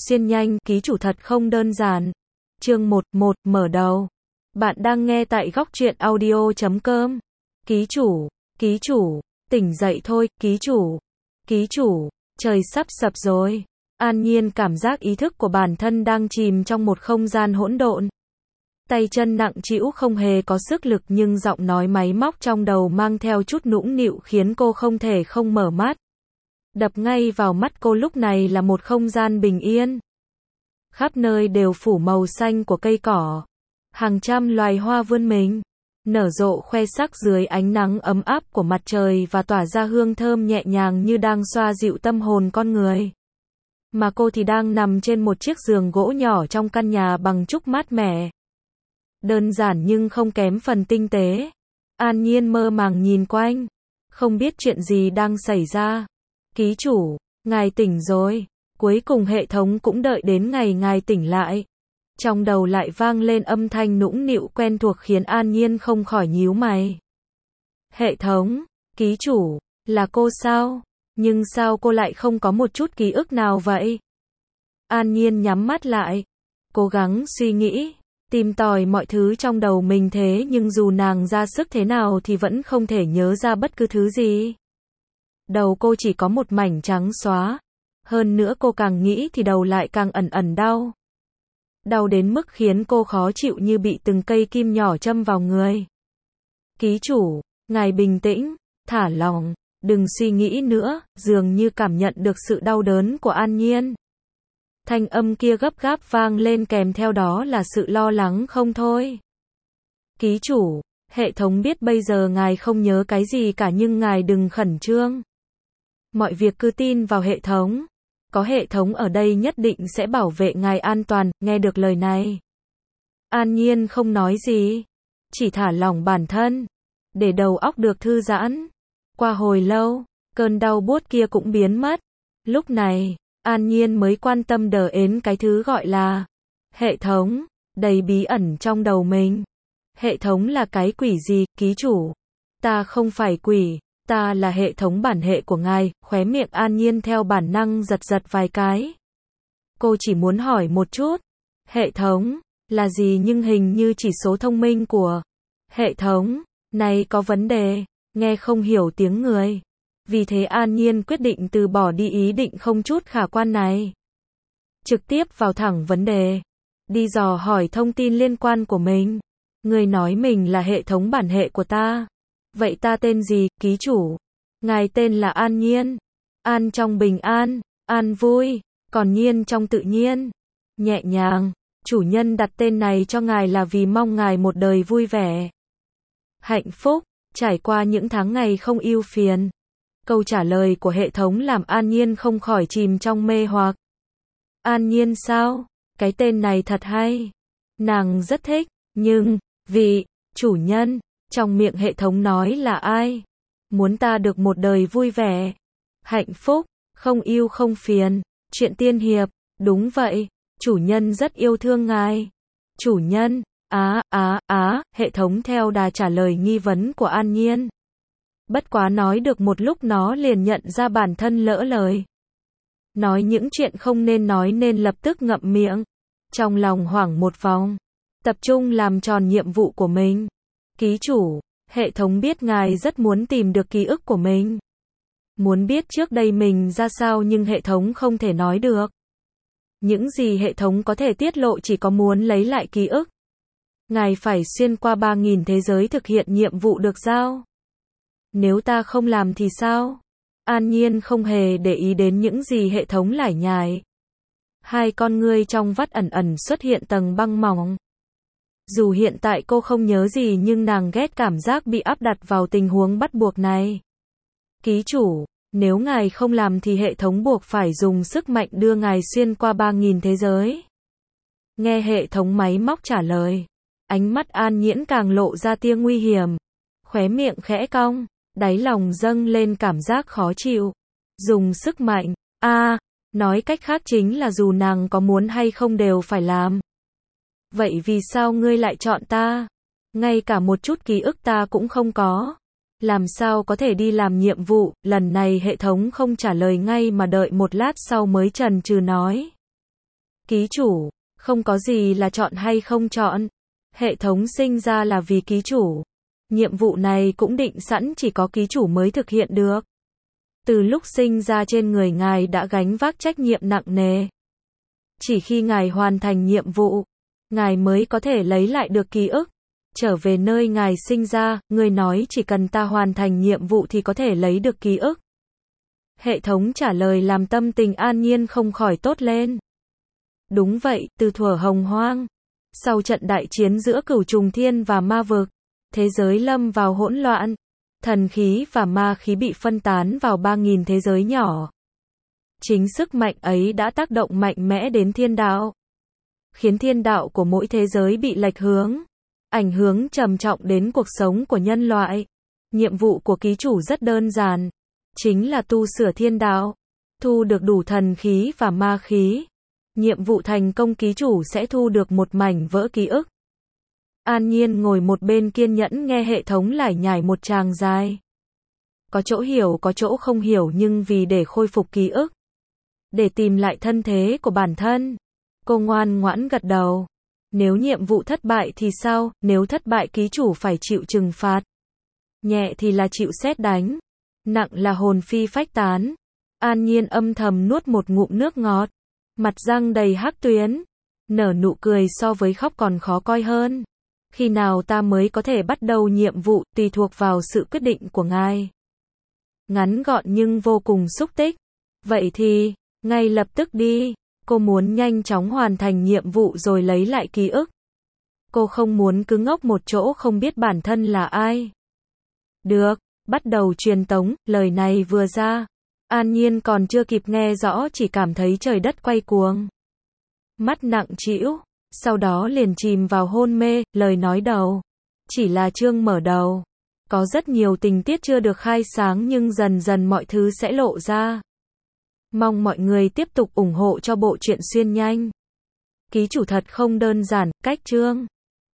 Xuyên nhanh, ký chủ thật không đơn giản. Chương 11, mở đầu. Bạn đang nghe tại góc truyện audio.com. Ký chủ, tỉnh dậy thôi, ký chủ, trời sắp sập rồi. An Nhiên cảm giác ý thức của bản thân đang chìm trong một không gian hỗn độn. Tay chân nặng trĩu không hề có sức lực nhưng giọng nói máy móc trong đầu mang theo chút nũng nịu khiến cô không thể không mở mắt. Đập ngay vào mắt cô lúc này là một không gian bình yên. Khắp nơi đều phủ màu xanh của cây cỏ. Hàng trăm loài hoa vươn mình, nở rộ khoe sắc dưới ánh nắng ấm áp của mặt trời và tỏa ra hương thơm nhẹ nhàng như đang xoa dịu tâm hồn con người. Mà cô thì đang nằm trên một chiếc giường gỗ nhỏ trong căn nhà bằng trúc mát mẻ. Đơn giản nhưng không kém phần tinh tế. An Nhiên mơ màng nhìn quanh, không biết chuyện gì đang xảy ra. Ký chủ, ngài tỉnh rồi. Cuối cùng hệ thống cũng đợi đến ngày ngài tỉnh lại. Trong đầu lại vang lên âm thanh nũng nịu quen thuộc khiến An Nhiên không khỏi nhíu mày. Hệ thống, ký chủ, là cô sao? Nhưng sao cô lại không có một chút ký ức nào vậy? An Nhiên nhắm mắt lại, cố gắng suy nghĩ, tìm tòi mọi thứ trong đầu mình thế nhưng dù nàng ra sức thế nào thì vẫn không thể nhớ ra bất cứ thứ gì. Đầu cô chỉ có một mảnh trắng xóa. Hơn nữa cô càng nghĩ thì đầu lại càng ẩn ẩn đau. Đau đến mức khiến cô khó chịu như bị từng cây kim nhỏ châm vào người. Ký chủ, ngài bình tĩnh, thả lỏng, đừng suy nghĩ nữa, dường như cảm nhận được sự đau đớn của An Nhiên. Thanh âm kia gấp gáp vang lên kèm theo đó là sự lo lắng không thôi. Ký chủ, hệ thống biết bây giờ ngài không nhớ cái gì cả nhưng ngài đừng khẩn trương. Mọi việc cứ tin vào hệ thống. Có hệ thống ở đây nhất định sẽ bảo vệ ngài an toàn. Nghe được lời này, An Nhiên không nói gì, chỉ thả lỏng bản thân, để đầu óc được thư giãn. Qua hồi lâu, cơn đau buốt kia cũng biến mất. Lúc này, An Nhiên mới quan tâm đến cái thứ gọi là hệ thống, đầy bí ẩn trong đầu mình. Hệ thống là cái quỷ gì, ký chủ? Ta không phải quỷ. Ta là hệ thống bản hệ của ngài. Khóe miệng An Nhiên theo bản năng giật giật vài cái. Cô chỉ muốn hỏi một chút. Hệ thống là gì nhưng hình như chỉ số thông minh của hệ thống này có vấn đề, nghe không hiểu tiếng người. Vì thế An Nhiên quyết định từ bỏ đi ý định không chút khả quan này. Trực tiếp vào thẳng vấn đề. Đi dò hỏi thông tin liên quan của mình. Người nói mình là hệ thống bản hệ của ta. Vậy ta tên gì, ký chủ? Ngài tên là An Nhiên. An trong bình an, an vui, còn nhiên trong tự nhiên, nhẹ nhàng. Chủ nhân đặt tên này cho ngài là vì mong ngài một đời vui vẻ, hạnh phúc, trải qua những tháng ngày không ưu phiền. Câu trả lời của hệ thống làm An Nhiên không khỏi chìm trong mê hoặc. An Nhiên sao? Cái tên này thật hay. Nàng rất thích, nhưng, vị chủ nhân trong miệng hệ thống nói là ai? Muốn ta được một đời vui vẻ, hạnh phúc, không ưu không phiền, chuyện tiên hiệp, đúng vậy, chủ nhân rất yêu thương ngài. Chủ nhân, hệ thống theo đà trả lời nghi vấn của An Nhiên. Bất quá nói được một lúc nó liền nhận ra bản thân lỡ lời. Nói những chuyện không nên nói nên lập tức ngậm miệng. Trong lòng hoảng một vòng, tập trung làm tròn nhiệm vụ của mình. Ký chủ, hệ thống biết ngài rất muốn tìm được ký ức của mình. Muốn biết trước đây mình ra sao nhưng hệ thống không thể nói được. Những gì hệ thống có thể tiết lộ chỉ có muốn lấy lại ký ức. Ngài phải xuyên qua 3.000 thế giới thực hiện nhiệm vụ được giao. Nếu ta không làm thì sao? An Nhiên không hề để ý đến những gì hệ thống lải nhải. Hai con ngươi trong vắt ẩn ẩn xuất hiện tầng băng mỏng. Dù hiện tại cô không nhớ gì nhưng nàng ghét cảm giác bị áp đặt vào tình huống bắt buộc này. Ký chủ, nếu ngài không làm thì hệ thống buộc phải dùng sức mạnh đưa ngài xuyên qua 3.000 thế giới. Nghe hệ thống máy móc trả lời, ánh mắt An Nhiên càng lộ ra tia nguy hiểm. Khóe miệng khẽ cong, đáy lòng dâng lên cảm giác khó chịu. Dùng sức mạnh, nói cách khác chính là dù nàng có muốn hay không đều phải làm. Vậy vì sao ngươi lại chọn ta? Ngay cả một chút ký ức ta cũng không có. Làm sao có thể đi làm nhiệm vụ? Lần này hệ thống không trả lời ngay mà đợi một lát sau mới chần chừ nói. Ký chủ, không có gì là chọn hay không chọn. Hệ thống sinh ra là vì ký chủ. Nhiệm vụ này cũng định sẵn chỉ có ký chủ mới thực hiện được. Từ lúc sinh ra trên người ngài đã gánh vác trách nhiệm nặng nề. Chỉ khi ngài hoàn thành nhiệm vụ, ngài mới có thể lấy lại được ký ức. Trở về nơi ngài sinh ra, người nói chỉ cần ta hoàn thành nhiệm vụ thì có thể lấy được ký ức. Hệ thống trả lời làm tâm tình An Nhiên không khỏi tốt lên. Đúng vậy, từ thuở hồng hoang. Sau trận đại chiến giữa Cửu Trùng Thiên và ma vực, thế giới lâm vào hỗn loạn. Thần khí và ma khí bị phân tán vào 3.000 thế giới nhỏ. Chính sức mạnh ấy đã tác động mạnh mẽ đến thiên đạo, khiến thiên đạo của mỗi thế giới bị lệch hướng, ảnh hưởng trầm trọng đến cuộc sống của nhân loại. Nhiệm vụ của ký chủ rất đơn giản, chính là tu sửa thiên đạo, thu được đủ thần khí và ma khí. Nhiệm vụ thành công ký chủ sẽ thu được một mảnh vỡ ký ức. An Nhiên ngồi một bên kiên nhẫn nghe hệ thống lải nhải một tràng dài. Có chỗ hiểu có chỗ không hiểu nhưng vì để khôi phục ký ức, để tìm lại thân thế của bản thân, cô ngoan ngoãn gật đầu. Nếu nhiệm vụ thất bại thì sao? Nếu thất bại ký chủ phải chịu trừng phạt. Nhẹ thì là chịu sét đánh, nặng là hồn phi phách tán. An Nhiên âm thầm nuốt một ngụm nước ngọt, mặt răng đầy hắc tuyến, nở nụ cười so với khóc còn khó coi hơn. Khi nào ta mới có thể bắt đầu nhiệm vụ tùy thuộc vào sự quyết định của ngài. Ngắn gọn nhưng vô cùng xúc tích. Vậy thì, ngay lập tức đi. Cô muốn nhanh chóng hoàn thành nhiệm vụ rồi lấy lại ký ức. Cô không muốn cứ ngốc một chỗ không biết bản thân là ai. Được, bắt đầu truyền tống. Lời này vừa ra, An Nhiên còn chưa kịp nghe rõ chỉ cảm thấy trời đất quay cuồng. Mắt nặng trĩu, sau đó liền chìm vào hôn mê. Lời nói đầu chỉ là chương mở đầu. Có rất nhiều tình tiết chưa được khai sáng nhưng dần dần mọi thứ sẽ lộ ra. Mong mọi người tiếp tục ủng hộ cho bộ truyện xuyên nhanh. Ký chủ thật không đơn giản, cách chương